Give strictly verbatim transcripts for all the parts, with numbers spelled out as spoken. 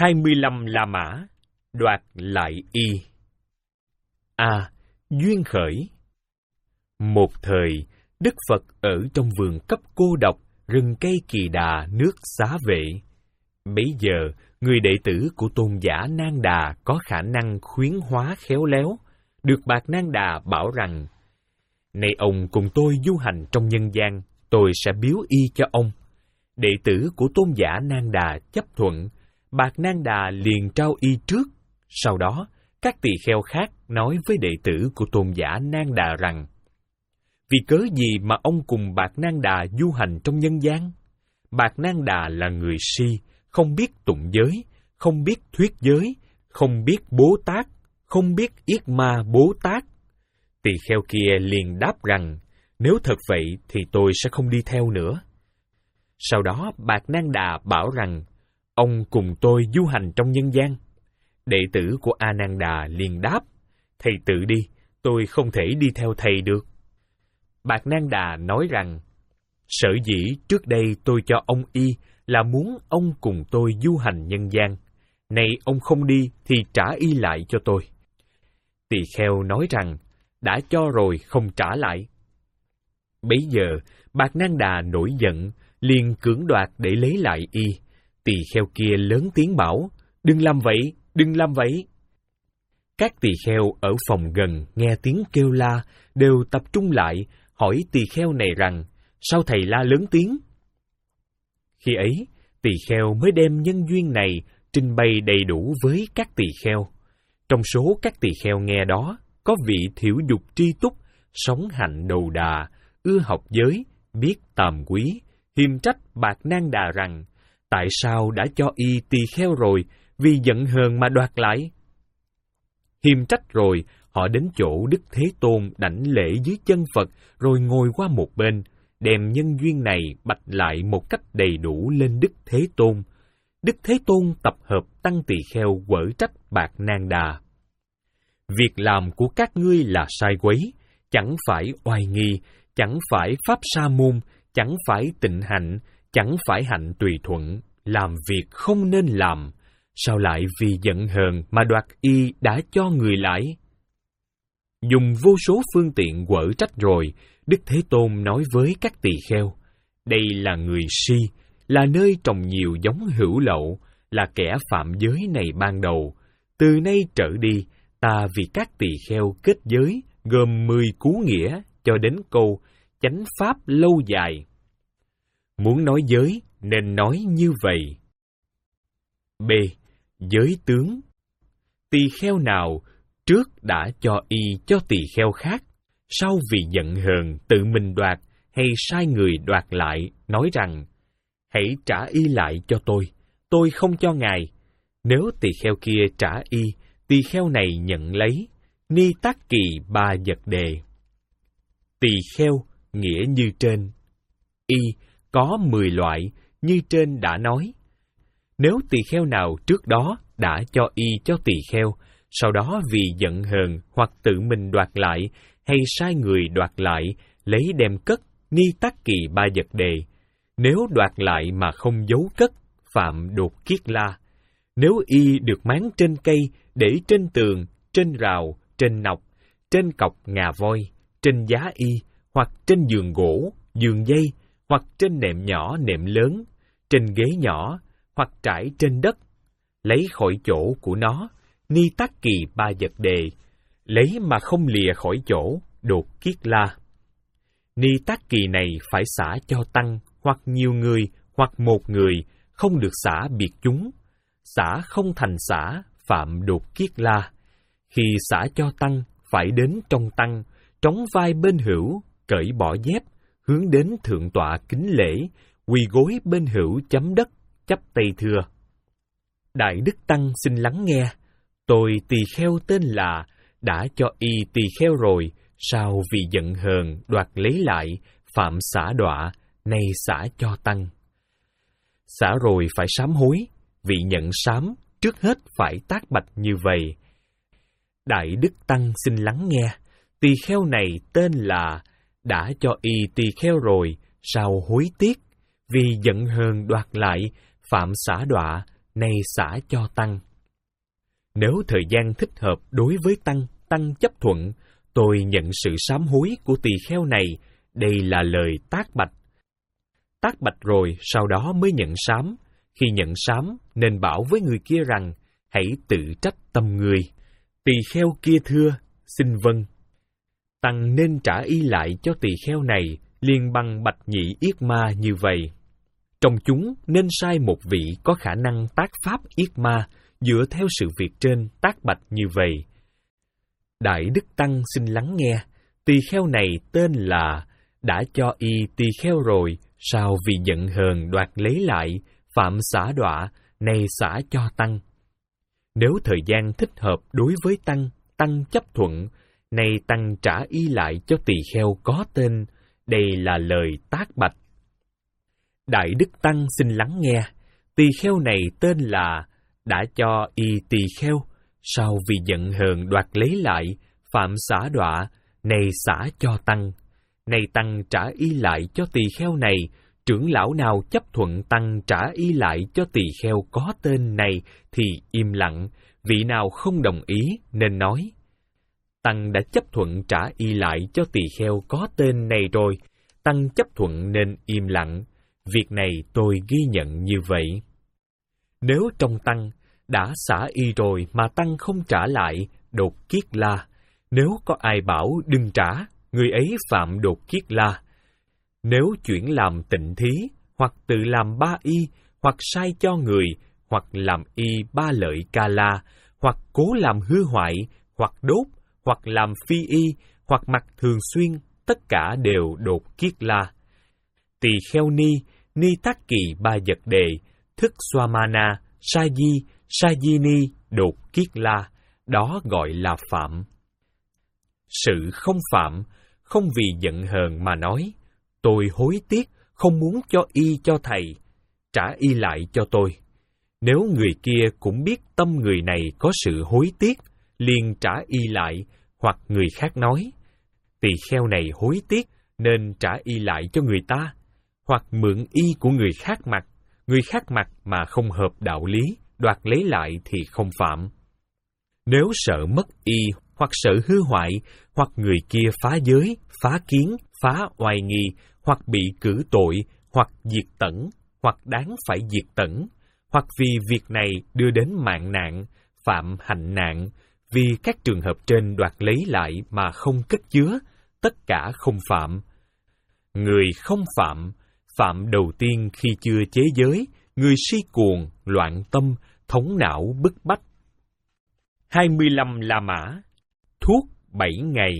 hai mươi lăm La Mã đoạt lại y. A. Duyên khởi. Một thời, Đức Phật ở trong vườn cấp cô độc, rừng cây Kỳ Đà, nước Xá Vệ. Bấy giờ, người đệ tử của tôn giả Nang Đà có khả năng khuyến hóa khéo léo, được Bạt Nang Đà bảo rằng: "Nay ông cùng tôi du hành trong nhân gian, tôi sẽ biếu y cho ông." Đệ tử của tôn giả Nang Đà chấp thuận, Bạt Nang Đà liền trao y trước. Sau đó, các tỳ kheo khác nói với đệ tử của tôn giả Nang Đà rằng: "Vì cớ gì mà ông cùng Bạt Nang Đà du hành trong nhân gian?" Bạt Nang Đà là người si, không biết tụng giới, không biết thuyết giới, không biết Bố Tát, không biết Yết Ma Bố Tát. Tỳ kheo kia liền đáp rằng: "Nếu thật vậy thì tôi sẽ không đi theo nữa." Sau đó Bạt Nang Đà bảo rằng: "Ông cùng tôi du hành trong nhân gian." Đệ tử của A Nan Đà liền đáp: "Thầy tự đi, tôi không thể đi theo thầy được." Bạt Nang Đà nói rằng: "Sở dĩ trước đây tôi cho ông y là muốn ông cùng tôi du hành nhân gian. Nay ông không đi thì trả y lại cho tôi." Tỳ kheo nói rằng: "Đã cho rồi, không trả lại." Bấy giờ, Bạt Nang Đà nổi giận, liền cưỡng đoạt để lấy lại y. Tỳ kheo kia lớn tiếng bảo: "Đừng làm vậy, đừng làm vậy." Các tỳ kheo ở phòng gần nghe tiếng kêu la, đều tập trung lại, hỏi tỳ kheo này rằng: "Sao thầy la lớn tiếng?" Khi ấy, tỳ kheo mới đem nhân duyên này trình bày đầy đủ với các tỳ kheo. Trong số các tỳ kheo nghe đó, có vị thiểu dục tri túc, sống hạnh đầu đà, ưa học giới, biết tàm quý, hiềm trách Bạt Nang Đà rằng: "Tại sao đã cho y tỳ kheo rồi, vì giận hờn mà đoạt lại?" Hiềm trách rồi, họ đến chỗ Đức Thế Tôn đảnh lễ dưới chân Phật, rồi ngồi qua một bên, đem nhân duyên này bạch lại một cách đầy đủ lên Đức Thế Tôn. Đức Thế Tôn tập hợp tăng tỳ kheo quở trách Bạt Nang Đà: "Việc làm của các ngươi là sai quấy, chẳng phải oai nghi, chẳng phải pháp sa môn, chẳng phải tịnh hạnh, chẳng phải hạnh tùy thuận, làm việc không nên làm. Sao lại vì giận hờn mà đoạt y đã cho người lại?" Dùng vô số phương tiện quở trách rồi, Đức Thế Tôn nói với các tỳ kheo: "Đây là người si, là nơi trồng nhiều giống hữu lậu, là kẻ phạm giới này ban đầu. Từ nay trở đi, ta vì các tỳ kheo kết giới, gồm mười cú nghĩa, cho đến câu chánh pháp lâu dài. Muốn nói giới, nên nói như vậy." B. Giới tướng. Tỳ kheo nào trước đã cho y cho tỳ kheo khác, sau vì giận hờn tự mình đoạt hay sai người đoạt lại, nói rằng: "Hãy trả y lại cho tôi, tôi không cho ngài." Nếu tỳ kheo kia trả y, tỳ kheo này nhận lấy. Ni Tát Kỳ Ba Vật Đề. Tỳ kheo nghĩa như trên. Y có mười loại, như trên đã nói. Nếu tỳ kheo nào trước đó đã cho y cho tỳ kheo, sau đó vì giận hờn hoặc tự mình đoạt lại, hay sai người đoạt lại, lấy đem cất, Ni Tát Kỳ Ba Vật Đề. Nếu đoạt lại mà không giấu cất, phạm đột kiết la. Nếu y được máng trên cây, để trên tường, trên rào, trên nọc, trên cọc ngà voi, trên giá y, hoặc trên giường gỗ, giường dây, hoặc trên nệm nhỏ, nệm lớn, trên ghế nhỏ, hoặc trải trên đất, lấy khỏi chỗ của nó, Ni Tát Kỳ Ba Vật Đề. Lấy mà không lìa khỏi chỗ, đột kiết la. Ni Tát Kỳ này phải xả cho tăng, hoặc nhiều người, hoặc một người, không được xả biệt chúng. Xả không thành xả, phạm đột kiết la. Khi xả cho tăng, phải đến trong tăng, trống vai bên hữu, cởi bỏ dép, hướng đến thượng tọa kính lễ, quỳ gối bên hữu chấm đất, chắp tay thưa: "Đại Đức Tăng xin lắng nghe. Tôi tỳ kheo tên là, đã cho y tỳ kheo rồi, sao vì giận hờn đoạt lấy lại, phạm xả đọa, nay xả cho tăng. Xả rồi phải sám hối, vị nhận sám, trước hết phải tác bạch như vậy. Đại Đức Tăng xin lắng nghe. Tỳ kheo này tên là, đã cho y tỳ kheo rồi, sao hối tiếc, vì giận hờn đoạt lại, phạm xả đọa, nay xả cho tăng. Nếu thời gian thích hợp đối với tăng, tăng chấp thuận, tôi nhận sự sám hối của tỳ kheo này, đây là lời tác bạch. Tác bạch rồi, sau đó mới nhận sám. Khi nhận sám, nên bảo với người kia rằng, hãy tự trách tâm người. Tỳ kheo kia thưa, xin vâng. Tăng nên trả y lại cho tỳ kheo này, liền bằng bạch nhị yết ma như vậy. Trong chúng nên sai một vị có khả năng tác pháp yết ma, dựa theo sự việc trên tác bạch như vậy. Đại đức tăng xin lắng nghe, tỳ kheo này tên là đã cho y tỳ kheo rồi, sao vì giận hờn đoạt lấy lại, phạm xả đọa, nay xả cho tăng. Nếu thời gian thích hợp đối với tăng, tăng chấp thuận, nay tăng trả y lại cho tỳ kheo có tên, đây là lời tác bạch. Đại đức tăng xin lắng nghe, tỳ kheo này tên là đã cho y tỳ kheo, sao vì giận hờn đoạt lấy lại, phạm xả đọa, nay xả cho tăng. Nay tăng trả y lại cho tỳ kheo này, trưởng lão nào chấp thuận tăng trả y lại cho tỳ kheo có tên này thì im lặng, vị nào không đồng ý nên nói. Tăng đã chấp thuận trả y lại cho tỳ kheo có tên này rồi, tăng chấp thuận nên im lặng, việc này tôi ghi nhận như vậy. Nếu trong tăng đã xả y rồi mà tăng không trả lại, đột kiết la. Nếu có ai bảo đừng trả, người ấy phạm đột kiết la. Nếu chuyển làm tịnh thí, hoặc tự làm ba y, hoặc sai cho người, hoặc làm y ba lợi ca la, hoặc cố làm hư hoại, hoặc đốt, hoặc làm phi y, hoặc mặc thường xuyên, tất cả đều đột kiết la. Tỳ kheo ni, ni tác kỳ ba vật đề, thức swamana, sa di, sa di ni, đột kiết la, đó gọi là phạm. Sự không phạm, không vì giận hờn mà nói, tôi hối tiếc, không muốn cho y cho thầy, trả y lại cho tôi. Nếu người kia cũng biết tâm người này có sự hối tiếc, liền trả y lại, hoặc người khác nói, tỳ kheo này hối tiếc nên trả y lại cho người ta, hoặc mượn y của người khác mặc, người khác mặc mà không hợp đạo lý, đoạt lấy lại thì không phạm. Nếu sợ mất y, hoặc sợ hư hoại, hoặc người kia phá giới, phá kiến, phá oai nghi, hoặc bị cử tội, hoặc diệt tẩn, hoặc đáng phải diệt tẩn, hoặc vì việc này đưa đến mạng nạn, phạm hạnh nạn, vì các trường hợp trên đoạt lấy lại mà không cất chứa, tất cả không phạm. Người không phạm, phạm đầu tiên khi chưa chế giới, người si cuồng, loạn tâm, thống não bức bách. hai mươi lăm La Mã. Thuốc bảy ngày.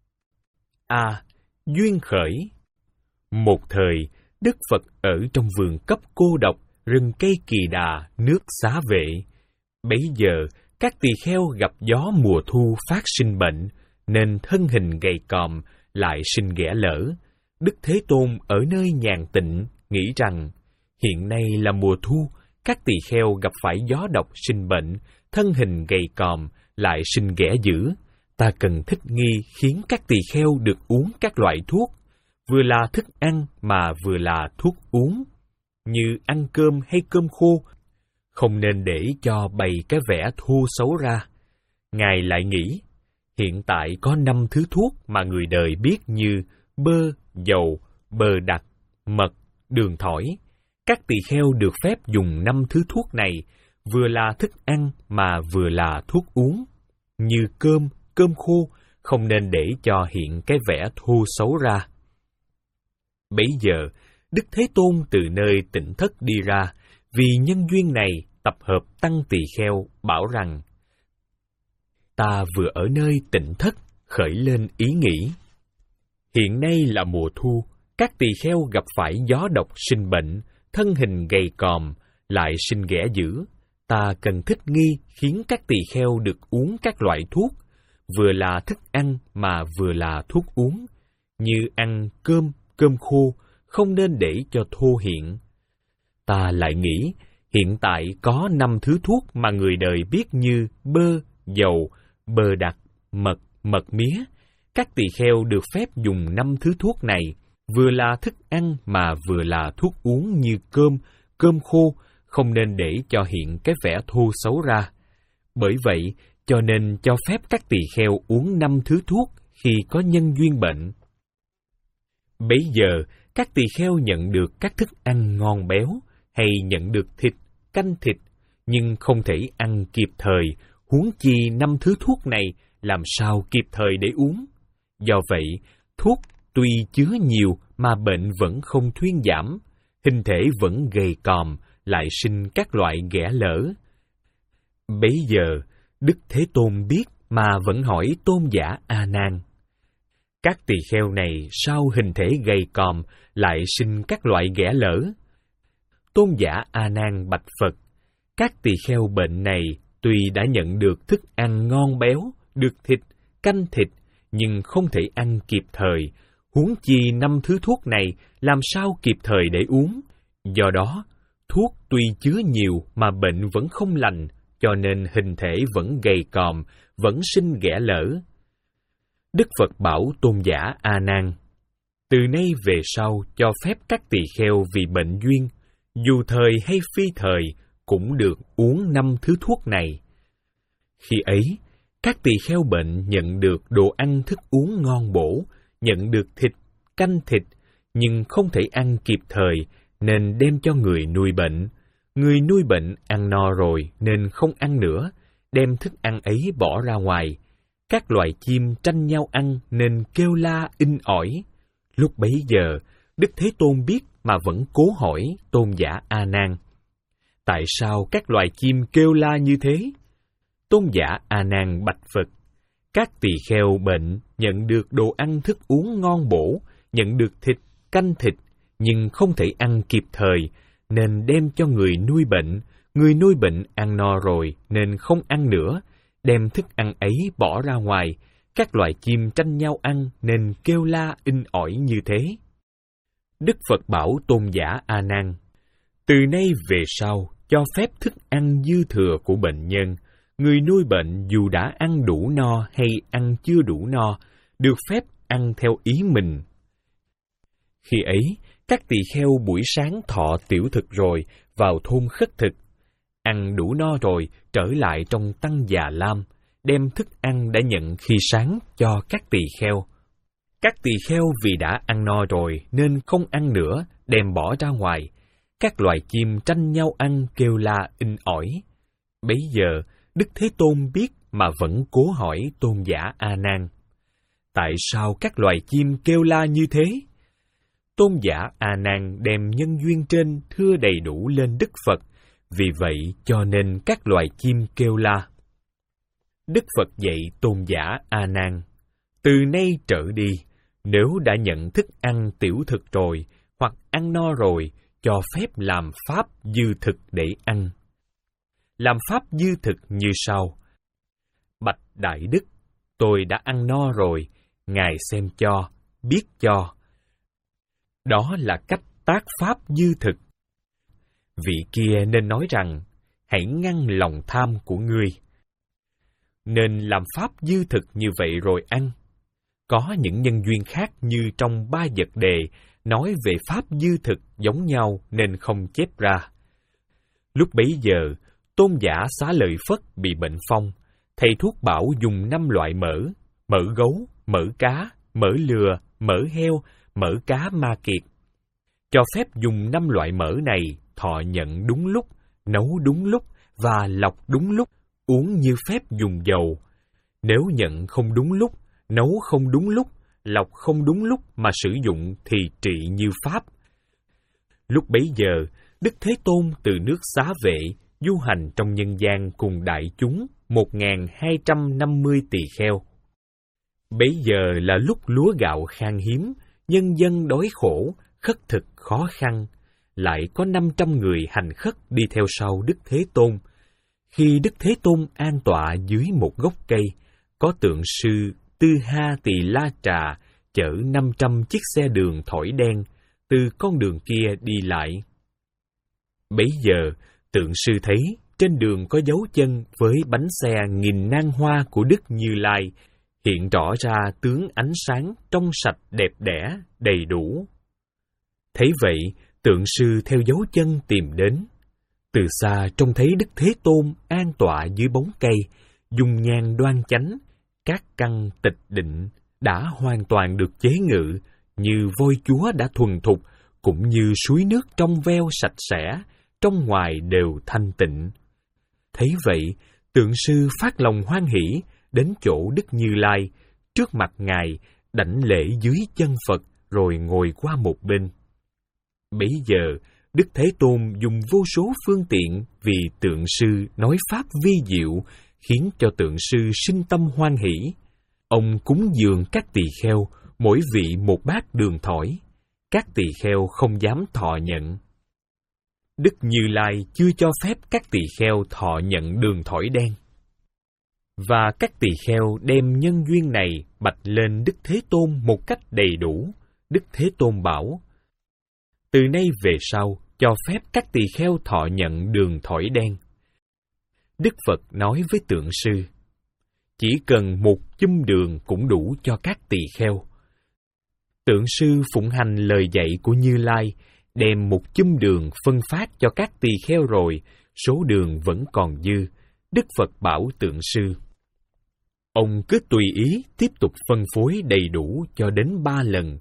A. Duyên khởi. Một thời, Đức Phật ở trong vườn cấp cô độc, rừng cây kỳ đà, nước xá vệ. Bấy giờ, các tỳ kheo gặp gió mùa thu phát sinh bệnh, nên thân hình gầy còm, lại sinh ghẻ lở. Đức Thế Tôn ở nơi nhàn tịnh, nghĩ rằng, hiện nay là mùa thu, các tỳ kheo gặp phải gió độc sinh bệnh, thân hình gầy còm, lại sinh ghẻ dữ. Ta cần thích nghi khiến các tỳ kheo được uống các loại thuốc, vừa là thức ăn mà vừa là thuốc uống, như ăn cơm hay cơm khô, không nên để cho bày cái vẻ thô xấu ra. Ngài lại nghĩ, hiện tại có năm thứ thuốc mà người đời biết như bơ, dầu, bơ đặc, mật, đường thỏi. Các tỳ kheo được phép dùng năm thứ thuốc này, vừa là thức ăn mà vừa là thuốc uống, như cơm, cơm khô, không nên để cho hiện cái vẻ thô xấu ra. Bấy giờ, Đức Thế Tôn từ nơi tịnh thất đi ra, vì nhân duyên này tập hợp tăng tỳ kheo, bảo rằng, ta vừa ở nơi tịnh thất khởi lên ý nghĩ. Hiện nay là mùa thu, các tỳ kheo gặp phải gió độc sinh bệnh, thân hình gầy còm, lại sinh ghẻ dữ. Ta cần thích nghi khiến các tỳ kheo được uống các loại thuốc, vừa là thức ăn mà vừa là thuốc uống, như ăn cơm, cơm khô, không nên để cho thô hiện. Ta lại nghĩ, hiện tại có năm thứ thuốc mà người đời biết như bơ, dầu, bơ đặc, mật, mật mía. Các tỳ kheo được phép dùng năm thứ thuốc này, vừa là thức ăn mà vừa là thuốc uống như cơm, cơm khô, không nên để cho hiện cái vẻ thô xấu ra. Bởi vậy, cho nên cho phép các tỳ kheo uống năm thứ thuốc khi có nhân duyên bệnh. Bấy giờ, các tỳ kheo nhận được các thức ăn ngon béo, hay nhận được thịt, canh thịt, nhưng không thể ăn kịp thời, huống chi năm thứ thuốc này làm sao kịp thời để uống. Do vậy, thuốc tuy chứa nhiều mà bệnh vẫn không thuyên giảm, hình thể vẫn gầy còm, lại sinh các loại ghẻ lở. Bấy giờ, Đức Thế Tôn biết mà vẫn hỏi Tôn giả A Nan: các tỳ kheo này sao hình thể gầy còm lại sinh các loại ghẻ lở? Tôn giả A Nan bạch Phật: các tỳ kheo bệnh này tuy đã nhận được thức ăn ngon béo, được thịt, canh thịt, nhưng không thể ăn kịp thời, huống chi năm thứ thuốc này làm sao kịp thời để uống. Do đó, thuốc tuy chứa nhiều mà bệnh vẫn không lành, cho nên hình thể vẫn gầy còm, vẫn sinh ghẻ lở. Đức Phật bảo Tôn giả A Nan: từ nay về sau cho phép các tỳ kheo vì bệnh duyên, dù thời hay phi thời, cũng được uống năm thứ thuốc này. Khi ấy, các tỳ kheo bệnh nhận được đồ ăn thức uống ngon bổ, nhận được thịt, canh thịt, nhưng không thể ăn kịp thời, nên đem cho người nuôi bệnh. Người nuôi bệnh ăn no rồi nên không ăn nữa, đem thức ăn ấy bỏ ra ngoài. Các loài chim tranh nhau ăn nên kêu la inh ỏi. Lúc bấy giờ, Đức Thế Tôn biết mà vẫn cố hỏi Tôn giả A Nan: tại sao các loài chim kêu la như thế? Tôn giả A Nan bạch Phật: các tỳ kheo bệnh nhận được đồ ăn thức uống ngon bổ, nhận được thịt, canh thịt, nhưng không thể ăn kịp thời, nên đem cho người nuôi bệnh. Người nuôi bệnh ăn no rồi nên không ăn nữa, đem thức ăn ấy bỏ ra ngoài. Các loài chim tranh nhau ăn nên kêu la inh ỏi như thế. Đức Phật bảo Tôn giả A Nan: từ nay về sau cho phép thức ăn dư thừa của bệnh nhân. Người nuôi bệnh dù đã ăn đủ no hay ăn chưa đủ no, được phép ăn theo ý mình. Khi ấy, các tỳ kheo buổi sáng thọ tiểu thực rồi, vào thôn khất thực. Ăn đủ no rồi, trở lại trong tăng già lam, đem thức ăn đã nhận khi sáng cho các tỳ kheo. Các tỳ kheo vì đã ăn no rồi nên không ăn nữa, đem bỏ ra ngoài. Các loài chim tranh nhau ăn kêu la inh ỏi. Bấy giờ, Đức Thế Tôn biết mà vẫn cố hỏi Tôn giả A Nan: tại sao các loài chim kêu la như thế? Tôn giả A Nan đem nhân duyên trên thưa đầy đủ lên Đức Phật, vì vậy cho nên các loài chim kêu la. Đức Phật dạy Tôn giả A Nan: từ nay trở đi, nếu đã nhận thức ăn tiểu thực rồi, hoặc ăn no rồi, cho phép làm pháp dư thực để ăn. Làm pháp dư thực như sau: bạch Đại Đức, tôi đã ăn no rồi, Ngài xem cho, biết cho. Đó là cách tác pháp dư thực. Vị kia nên nói rằng: hãy ngăn lòng tham của ngươi. Nên làm pháp dư thực như vậy rồi ăn. Có những nhân duyên khác như trong ba vật đề, nói về pháp dư thực giống nhau nên không chép ra. Lúc bấy giờ, Tôn giả Xá Lợi Phất bị bệnh phong. Thầy thuốc bảo dùng năm loại mỡ: mỡ gấu, mỡ cá, mỡ lừa, mỡ heo, mỡ cá ma kiệt. Cho phép dùng năm loại mỡ này thọ nhận đúng lúc, nấu đúng lúc và lọc đúng lúc, uống như phép dùng dầu. Nếu nhận không đúng lúc, nấu không đúng lúc, lọc không đúng lúc mà sử dụng thì trị như pháp. Lúc bấy giờ, Đức Thế Tôn từ nước Xá Vệ du hành trong nhân gian cùng đại chúng một nghìn hai trăm năm mươi tỳ kheo. Bấy giờ là lúc lúa gạo khan hiếm, nhân dân đói khổ, khất thực khó khăn. Lại có năm trăm người hành khất đi theo sau Đức Thế Tôn. Khi Đức Thế Tôn an tọa dưới một gốc cây, có tượng sư Tư Ha Tỳ La Trà chở năm trăm chiếc xe đường thỏi đen từ con đường kia đi lại. Bấy giờ, tượng sư thấy trên đường có dấu chân với bánh xe nghìn nan hoa của Đức Như Lai, hiện rõ ra tướng ánh sáng trong sạch đẹp đẽ, đầy đủ. Thấy vậy, tượng sư theo dấu chân tìm đến. Từ xa trông thấy Đức Thế Tôn an tọa dưới bóng cây, dung nhan đoan chánh, các căn tịch định đã hoàn toàn được chế ngự, như voi chúa đã thuần thục, cũng như suối nước trong veo sạch sẽ, trong ngoài đều thanh tịnh. Thấy vậy, tượng sư phát lòng hoan hỷ, đến chỗ Đức Như Lai, trước mặt Ngài, đảnh lễ dưới chân Phật, rồi ngồi qua một bên. Bấy giờ, Đức Thế Tôn dùng vô số phương tiện vì tượng sư nói pháp vi diệu, khiến cho tượng sư sinh tâm hoan hỷ. Ông cúng dường các tỳ kheo, mỗi vị một bát đường thỏi. Các tỳ kheo không dám thọ nhận. Đức Như Lai chưa cho phép các tỳ kheo thọ nhận đường thỏi đen. Và các tỳ kheo đem nhân duyên này bạch lên Đức Thế Tôn một cách đầy đủ. Đức Thế Tôn bảo: từ nay về sau, cho phép các tỳ kheo thọ nhận đường thỏi đen. Đức Phật nói với tượng sư: chỉ cần một chum đường cũng đủ cho các tỳ kheo. Tượng sư phụng hành lời dạy của Như Lai, đem một chum đường phân phát cho các tỳ kheo rồi, số đường vẫn còn dư. Đức Phật bảo tượng sư: ông cứ tùy ý tiếp tục phân phối đầy đủ cho đến ba lần.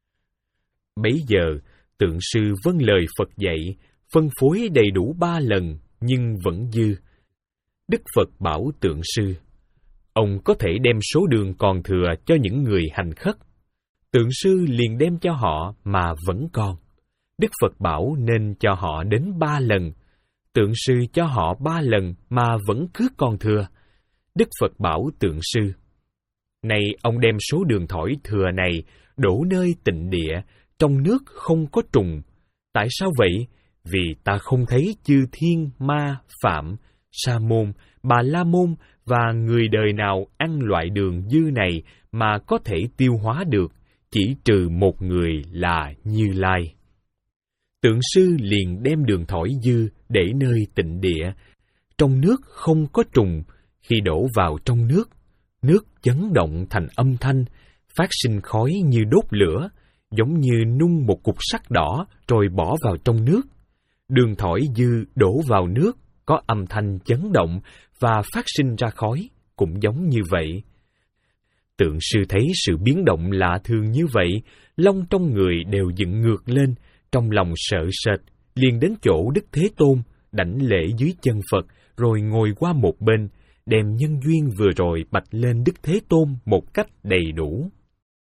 Bấy giờ, tượng sư vâng lời Phật dạy, phân phối đầy đủ ba lần, nhưng vẫn dư. Đức Phật bảo tượng sư: ông có thể đem số đường còn thừa cho những người hành khất. Tượng sư liền đem cho họ mà vẫn còn. Đức Phật bảo nên cho họ đến ba lần. Tượng sư cho họ ba lần mà vẫn cứ còn thừa. Đức Phật bảo tượng sư: này ông đem số đường thỏi thừa này đổ nơi tịnh địa, trong nước không có trùng. Tại sao vậy? Vì ta không thấy chư thiên, ma, phạm, sa môn, bà la môn và người đời nào ăn loại đường dư này mà có thể tiêu hóa được, chỉ trừ một người là Như Lai. Tượng sư liền đem đường thỏi dư để nơi tịnh địa, trong nước không có trùng. Khi đổ vào trong nước, nước chấn động thành âm thanh, phát sinh khói như đốt lửa, giống như nung một cục sắt đỏ rồi bỏ vào trong nước. Đường thỏi dư đổ vào nước, có âm thanh chấn động và phát sinh ra khói, cũng giống như vậy. Tượng sư thấy sự biến động lạ thường như vậy, lông trong người đều dựng ngược lên, trong lòng sợ sệt, liền đến chỗ Đức Thế Tôn, đảnh lễ dưới chân Phật, rồi ngồi qua một bên, đem nhân duyên vừa rồi bạch lên Đức Thế Tôn một cách đầy đủ.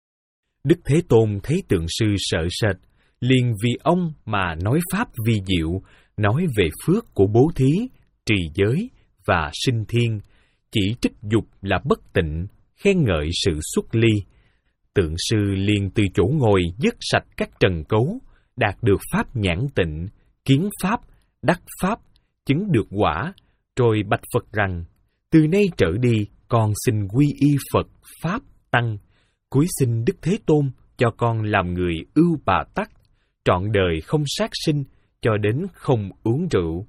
Đức Thế Tôn thấy tượng sư sợ sệt, liền vì ông mà nói pháp vi diệu, nói về phước của bố thí, trì giới và sinh thiên, chỉ trích dục là bất tịnh, khen ngợi sự xuất ly. Tượng sư liền từ chỗ ngồi dứt sạch các trần cấu, đạt được pháp nhãn tịnh, kiến pháp, đắc pháp, chứng được quả, rồi bạch Phật rằng: từ nay trở đi, con xin quy y Phật, Pháp, Tăng, cúi xin Đức Thế Tôn cho con làm người ưu bà tắc, trọn đời không sát sinh, cho đến không uống rượu.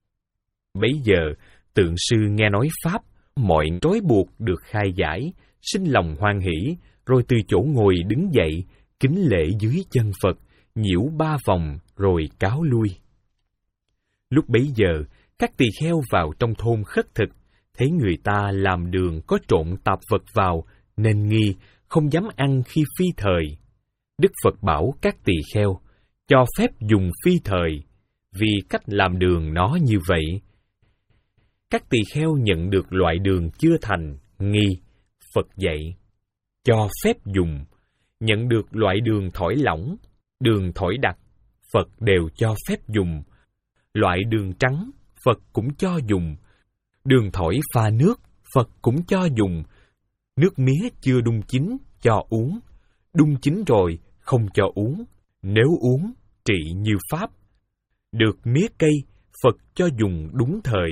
Bấy giờ, tượng sư nghe nói Pháp, mọi trói buộc được khai giải, sinh lòng hoan hỷ, rồi từ chỗ ngồi đứng dậy, kính lễ dưới chân Phật, nhiễu ba vòng, rồi cáo lui. Lúc bấy giờ, các tỳ kheo vào trong thôn khất thực, thấy người ta làm đường có trộn tạp vật vào, nên nghi, không dám ăn khi phi thời. Đức Phật bảo các tỳ kheo, cho phép dùng phi thời, vì cách làm đường nó như vậy. Các tỳ kheo nhận được loại đường chưa thành, nghi, Phật dạy, cho phép dùng. Nhận được loại đường thỏi lỏng, đường thỏi đặc, Phật đều cho phép dùng. Loại đường trắng, Phật cũng cho dùng. Đường thỏi pha nước, Phật cũng cho dùng. Nước mía chưa đun chín, cho uống. Đun chín rồi, không cho uống. Nếu uống, trị như Pháp. Được mía cây, Phật cho dùng đúng thời.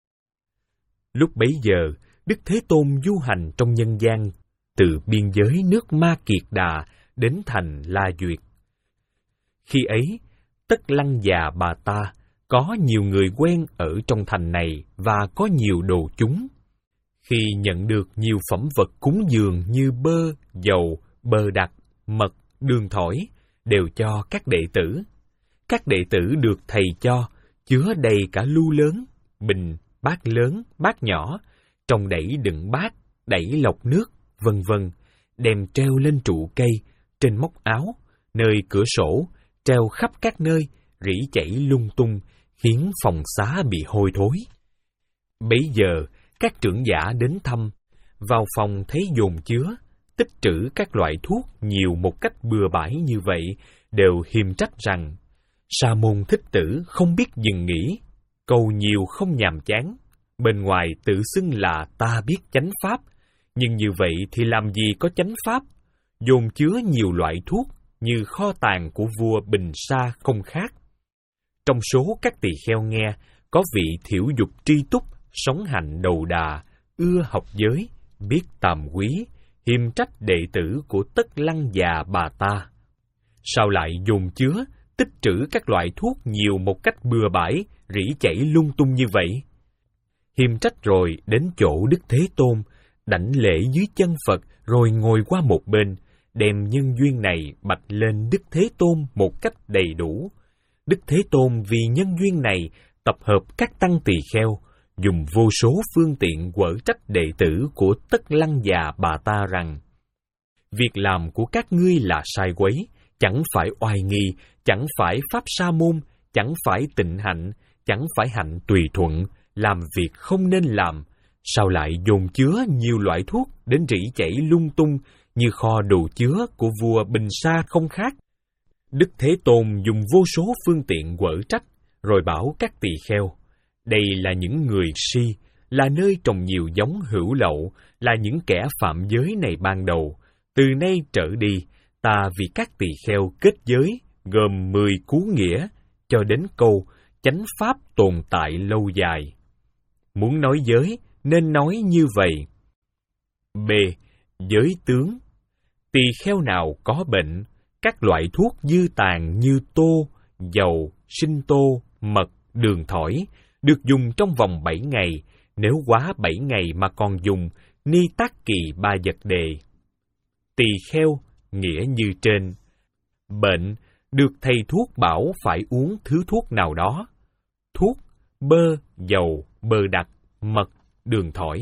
Lúc bấy giờ, Đức Thế Tôn du hành trong nhân gian, từ biên giới nước Ma Kiệt Đà đến thành La Duyệt. Khi ấy, Tất Lăng Già Bà Ta, có nhiều người quen ở trong thành này và có nhiều đồ chúng. Khi nhận được nhiều phẩm vật cúng dường như bơ, dầu, bơ đặc, mật, đường thỏi, đều cho các đệ tử. Các đệ tử được thầy cho, chứa đầy cả lu lớn, bình, bát lớn, bát nhỏ, trong đẩy đựng bát, đẩy lọc nước, vân vân, đem treo lên trụ cây, trên móc áo, nơi cửa sổ, treo khắp các nơi, rỉ chảy lung tung, khiến phòng xá bị hôi thối. Bấy giờ, các trưởng giả đến thăm, vào phòng thấy dồn chứa, tích trữ các loại thuốc nhiều một cách bừa bãi như vậy, đều hiềm trách rằng, Sa môn Thích Tử không biết dừng nghỉ, câu nhiều không nhàm chán, bên ngoài tự xưng là ta biết chánh pháp, nhưng như vậy thì làm gì có chánh pháp, dồn chứa nhiều loại thuốc như kho tàng của vua Bình Sa không khác. Trong số các tỳ kheo nghe, có vị thiểu dục tri túc, sống hạnh đầu đà, ưa học giới, biết tàm quý, hiềm trách đệ tử của Tất Lăng già bà ta. Sao lại dồn chứa, tích trữ các loại thuốc nhiều một cách bừa bãi, rỉ chảy lung tung như vậy? Hiềm trách rồi đến chỗ Đức Thế Tôn, đảnh lễ dưới chân Phật rồi ngồi qua một bên, đem nhân duyên này bạch lên Đức Thế Tôn một cách đầy đủ. Đức Thế Tôn vì nhân duyên này tập hợp các tăng tỳ kheo, dùng vô số phương tiện quở trách đệ tử của Tất Lăng già bà ta rằng: việc làm của các ngươi là sai quấy, chẳng phải oai nghi, chẳng phải pháp sa môn, chẳng phải tịnh hạnh, chẳng phải hạnh tùy thuận, làm việc không nên làm. Sao lại dồn chứa nhiều loại thuốc đến rỉ chảy lung tung như kho đồ chứa của vua Bình Sa không khác? Đức Thế Tôn dùng vô số phương tiện quở trách, rồi bảo các tỳ kheo: đây là những người si, là nơi trồng nhiều giống hữu lậu, là những kẻ phạm giới này ban đầu. Từ nay trở đi, ta vì các tỳ kheo kết giới, gồm mười cú nghĩa, cho đến câu chánh pháp tồn tại lâu dài. Muốn nói giới, nên nói như vậy. B. Giới tướng. Tỳ kheo nào có bệnh, các loại thuốc dư tàn như tô, dầu, sinh tô, mật, đường thỏi, được dùng trong vòng bảy ngày, nếu quá bảy ngày mà còn dùng, ni tác kỳ ba vật đề. Tỳ kheo, nghĩa như trên. Bệnh, được thầy thuốc bảo phải uống thứ thuốc nào đó. Thuốc, bơ, dầu, bơ đặc, mật, đường thỏi.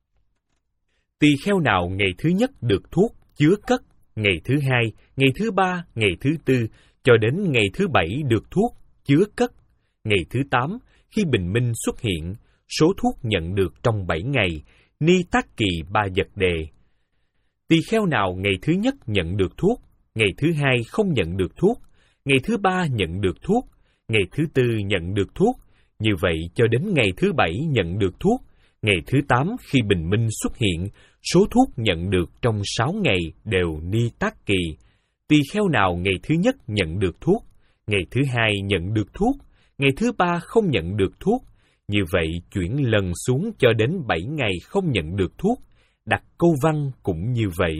Tỳ kheo nào ngày thứ nhất được thuốc chứa cất, ngày thứ hai, ngày thứ ba, ngày thứ tư, cho đến ngày thứ bảy được thuốc chứa cất, ngày thứ tám, khi bình minh xuất hiện, số thuốc nhận được trong bảy ngày, ni tác kỳ ba vật đề. Tỳ kheo nào ngày thứ nhất nhận được thuốc, ngày thứ hai không nhận được thuốc, ngày thứ ba nhận được thuốc, ngày thứ tư nhận được thuốc, như vậy cho đến ngày thứ bảy nhận được thuốc, ngày thứ tám khi bình minh xuất hiện, số thuốc nhận được trong sáu ngày đều ni tác kỳ. Tỳ kheo nào ngày thứ nhất nhận được thuốc, ngày thứ hai nhận được thuốc, ngày thứ ba không nhận được thuốc, như vậy chuyển lần xuống cho đến bảy ngày không nhận được thuốc, đặt câu văn cũng như vậy.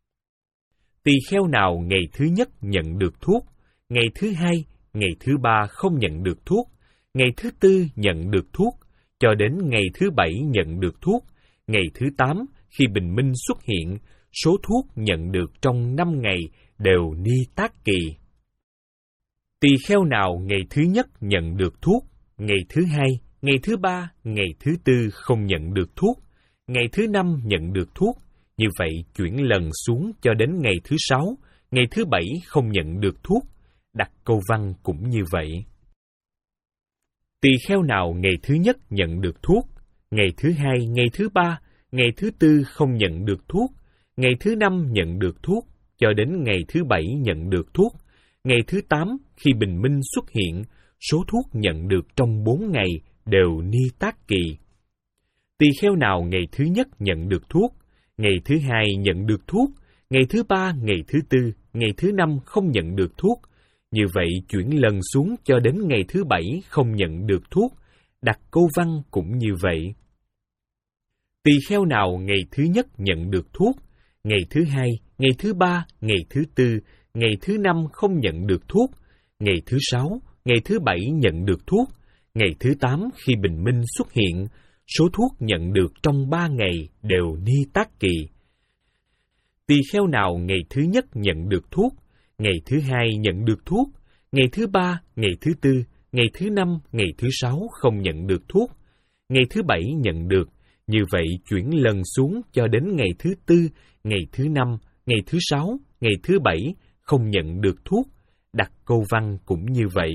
Tỳ kheo nào ngày thứ nhất nhận được thuốc, ngày thứ hai, ngày thứ ba không nhận được thuốc, ngày thứ tư nhận được thuốc, cho đến ngày thứ bảy nhận được thuốc, ngày thứ tám khi bình minh xuất hiện, số thuốc nhận được trong năm ngày đều ni tác kỳ. Tỳ kheo nào ngày thứ nhất nhận được thuốc, ngày thứ hai, ngày thứ ba, ngày thứ tư không nhận được thuốc, ngày thứ năm nhận được thuốc, như vậy chuyển lần xuống cho đến ngày thứ sáu, ngày thứ bảy không nhận được thuốc, đặt câu văn cũng như vậy. Tỳ kheo nào ngày thứ nhất nhận được thuốc, ngày thứ hai, ngày thứ ba, ngày thứ tư không nhận được thuốc, ngày thứ năm nhận được thuốc, cho đến ngày thứ bảy nhận được thuốc, ngày thứ tám khi bình minh xuất hiện, số thuốc nhận được trong bốn ngày đều ni tác kỳ. Tỳ kheo nào ngày thứ nhất nhận được thuốc, ngày thứ hai nhận được thuốc, ngày thứ ba, ngày thứ tư, ngày thứ năm không nhận được thuốc, như vậy chuyển lần xuống cho đến ngày thứ bảy không nhận được thuốc, đặt câu văn cũng như vậy. Tỳ kheo nào ngày thứ nhất nhận được thuốc, ngày thứ hai, ngày thứ ba, ngày thứ tư, ngày thứ năm không nhận được thuốc, ngày thứ sáu, ngày thứ bảy nhận được thuốc, ngày thứ tám khi bình minh xuất hiện, số thuốc nhận được trong ba ngày đều ni tác kỳ. Tỳ kheo nào ngày thứ nhất nhận được thuốc, ngày thứ hai nhận được thuốc, ngày thứ ba, ngày thứ tư, ngày thứ năm, ngày thứ sáu không nhận được thuốc, ngày thứ bảy nhận được, như vậy chuyển lần xuống cho đến ngày thứ tư, ngày thứ năm, ngày thứ sáu, ngày thứ bảy không nhận được thuốc, đặt câu văn cũng như vậy.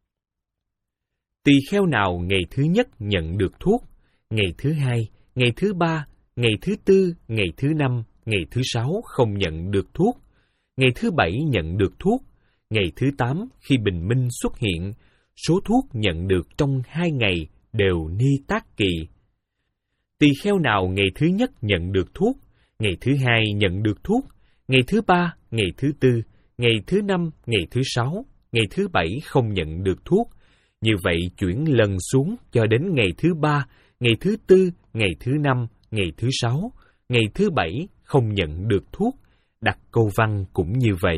Tỳ kheo nào ngày thứ nhất nhận được thuốc, ngày thứ hai, ngày thứ ba, ngày thứ tư, ngày thứ năm, ngày thứ sáu không nhận được thuốc, ngày thứ bảy nhận được thuốc, ngày thứ tám khi bình minh xuất hiện, số thuốc nhận được trong hai ngày đều ni tát kỳ. Tỳ kheo nào ngày thứ nhất nhận được thuốc, ngày thứ hai nhận được thuốc, ngày thứ ba, ngày thứ tư, ngày thứ năm, ngày thứ sáu, ngày thứ bảy không nhận được thuốc, như vậy chuyển lần xuống cho đến ngày thứ ba, ngày thứ tư, ngày thứ năm, ngày thứ sáu, ngày thứ bảy không nhận được thuốc, đặt câu văn cũng như vậy.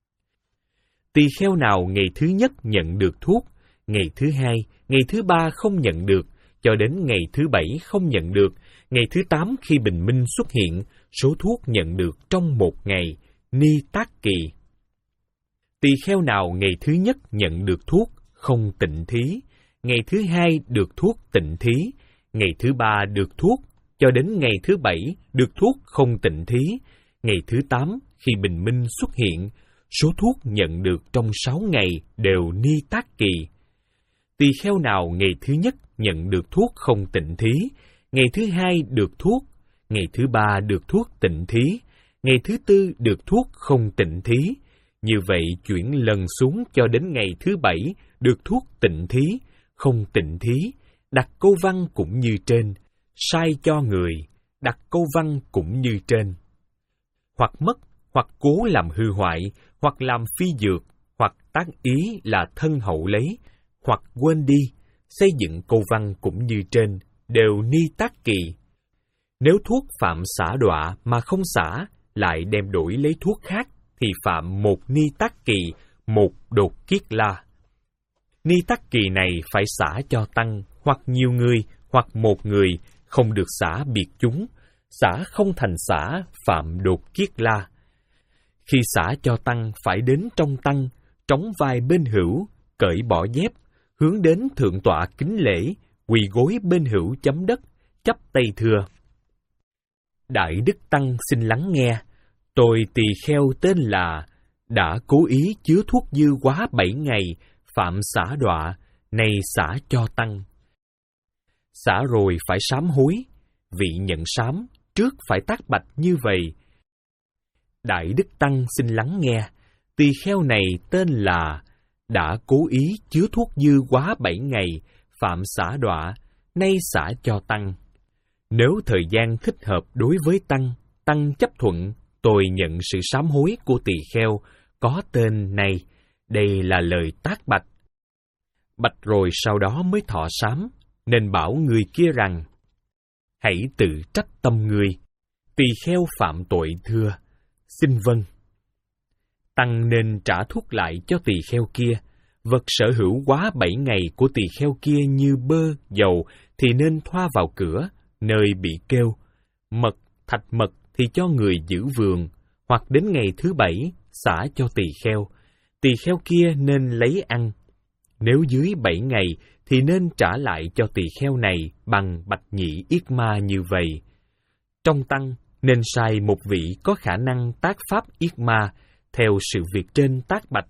Tỳ kheo nào ngày thứ nhất nhận được thuốc, ngày thứ hai, ngày thứ ba không nhận được, cho đến ngày thứ bảy không nhận được, ngày thứ tám khi bình minh xuất hiện, số thuốc nhận được trong một ngày, ni tát kỳ. Tỳ kheo nào ngày thứ nhất nhận được thuốc, không tịnh thí, ngày thứ hai được thuốc tịnh thí, ngày thứ ba được thuốc, cho đến ngày thứ bảy được thuốc không tịnh thí, ngày thứ tám khi bình minh xuất hiện, số thuốc nhận được trong sáu ngày đều ni tát kỳ. Tỳ kheo nào ngày thứ nhất nhận được thuốc không tịnh thí, ngày thứ hai được thuốc, ngày thứ ba được thuốc tịnh thí, ngày thứ tư được thuốc không tịnh thí, như vậy chuyển lần xuống cho đến ngày thứ bảy được thuốc tịnh thí, không tịnh thí, đặt câu văn cũng như trên, sai cho người, đặt câu văn cũng như trên. Hoặc mất, hoặc cố làm hư hoại, hoặc làm phi dược, hoặc tác ý là thân hậu lấy, hoặc quên đi, xây dựng câu văn cũng như trên, đều ni tát kỳ. Nếu thuốc phạm xả đọa mà không xả, lại đem đổi lấy thuốc khác, thì phạm một ni tát kỳ, một đột kiết la. Ni tát kỳ này phải xả cho tăng, hoặc nhiều người, hoặc một người, không được xả biệt chúng, xả không thành xả, phạm đột kiết la. Khi xả cho tăng phải đến trong tăng, trống vai bên hữu, cởi bỏ dép, hướng đến thượng tọa kính lễ, quỳ gối bên hữu chấm đất, chắp tay thưa. Đại đức tăng xin lắng nghe, tôi tỳ kheo tên là, đã cố ý chứa thuốc dư quá bảy ngày, phạm xả đọa, nay xả cho tăng. Xả rồi phải sám hối, vị nhận sám, trước phải tác bạch như vậy. Đại đức tăng xin lắng nghe, tỳ kheo này tên là, đã cố ý chứa thuốc dư quá bảy ngày, phạm xả đọa, nay xả cho tăng. Nếu thời gian thích hợp đối với tăng, tăng chấp thuận, tôi nhận sự sám hối của tỳ kheo, có tên này, đây là lời tác bạch. Bạch rồi sau đó mới thọ sám, nên bảo người kia rằng, hãy tự trách tâm người, tỳ kheo phạm tội thưa, xin vâng. Tăng nên trả thuốc lại cho tỳ kheo kia, vật sở hữu quá bảy ngày của tỳ kheo kia như bơ, dầu thì nên thoa vào cửa, nơi bị kêu. Mật, thạch mật thì cho người giữ vườn, hoặc đến ngày thứ bảy xả cho tỳ kheo. Tỳ kheo kia nên lấy ăn. Nếu dưới bảy ngày thì nên trả lại cho tỳ kheo này bằng bạch nhị yết ma như vậy. Trong tăng nên sai một vị có khả năng tác pháp yết ma, theo sự việc trên tác bạch.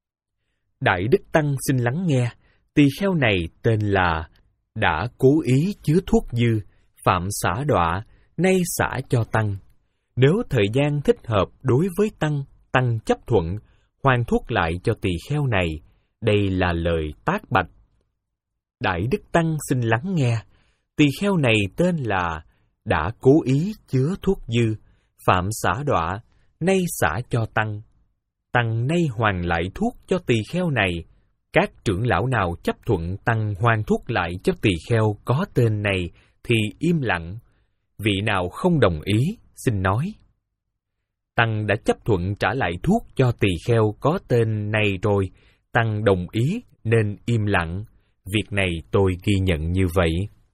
Đại đức tăng xin lắng nghe, tỳ kheo này tên là, đã cố ý chứa thuốc dư, phạm xả đọa, nay xả cho tăng. Nếu thời gian thích hợp đối với tăng, tăng chấp thuận, hoàn thuốc lại cho tỳ kheo này, đây là lời tác bạch. Đại đức tăng xin lắng nghe, tỳ kheo này tên là, đã cố ý chứa thuốc dư, phạm xả đọa, nay xả cho tăng. Tăng nay hoàn lại thuốc cho tỳ kheo này. Các trưởng lão nào chấp thuận tăng hoàn thuốc lại cho tỳ kheo có tên này thì im lặng. Vị nào không đồng ý, xin nói. Tăng đã chấp thuận trả lại thuốc cho tỳ kheo có tên này rồi, tăng đồng ý nên im lặng. Việc này tôi ghi nhận như vậy.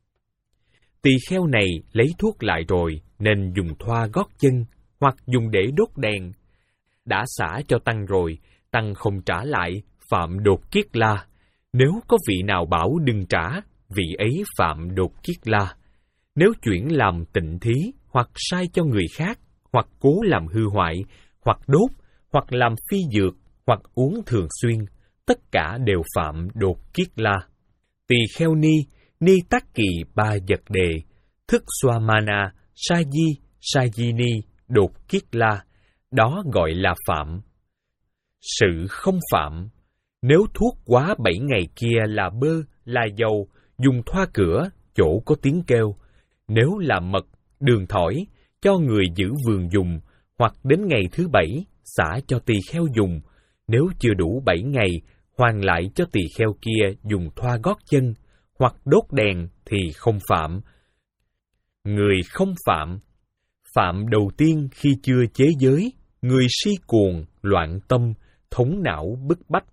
Tỳ kheo này lấy thuốc lại rồi nên dùng thoa gót chân hoặc dùng để đốt đèn. Đã xả cho tăng rồi, tăng không trả lại, phạm đột kiết la. Nếu có vị nào bảo đừng trả, vị ấy phạm đột kiết la. Nếu chuyển làm tịnh thí, hoặc sai cho người khác, hoặc cố làm hư hoại, hoặc đốt, hoặc làm phi dược, hoặc uống thường xuyên, tất cả đều phạm đột kiết la. Tỳ kheo ni, ni tắc kỳ ba vật đề, thức xoa mana, sa di, sa di ni, đột kiết la, đó gọi là phạm. Sự không phạm, nếu thuốc quá bảy ngày kia là bơ, là dầu, dùng thoa cửa, chỗ có tiếng kêu, nếu là mật, đường thỏi, cho người giữ vườn dùng, hoặc đến ngày thứ bảy, xả cho tỳ kheo dùng, nếu chưa đủ bảy ngày, hoàn lại cho tỳ kheo kia dùng thoa gót chân, hoặc đốt đèn thì không phạm. Người không phạm, phạm đầu tiên khi chưa chế giới, người si cuồng, loạn tâm, thống não bức bách,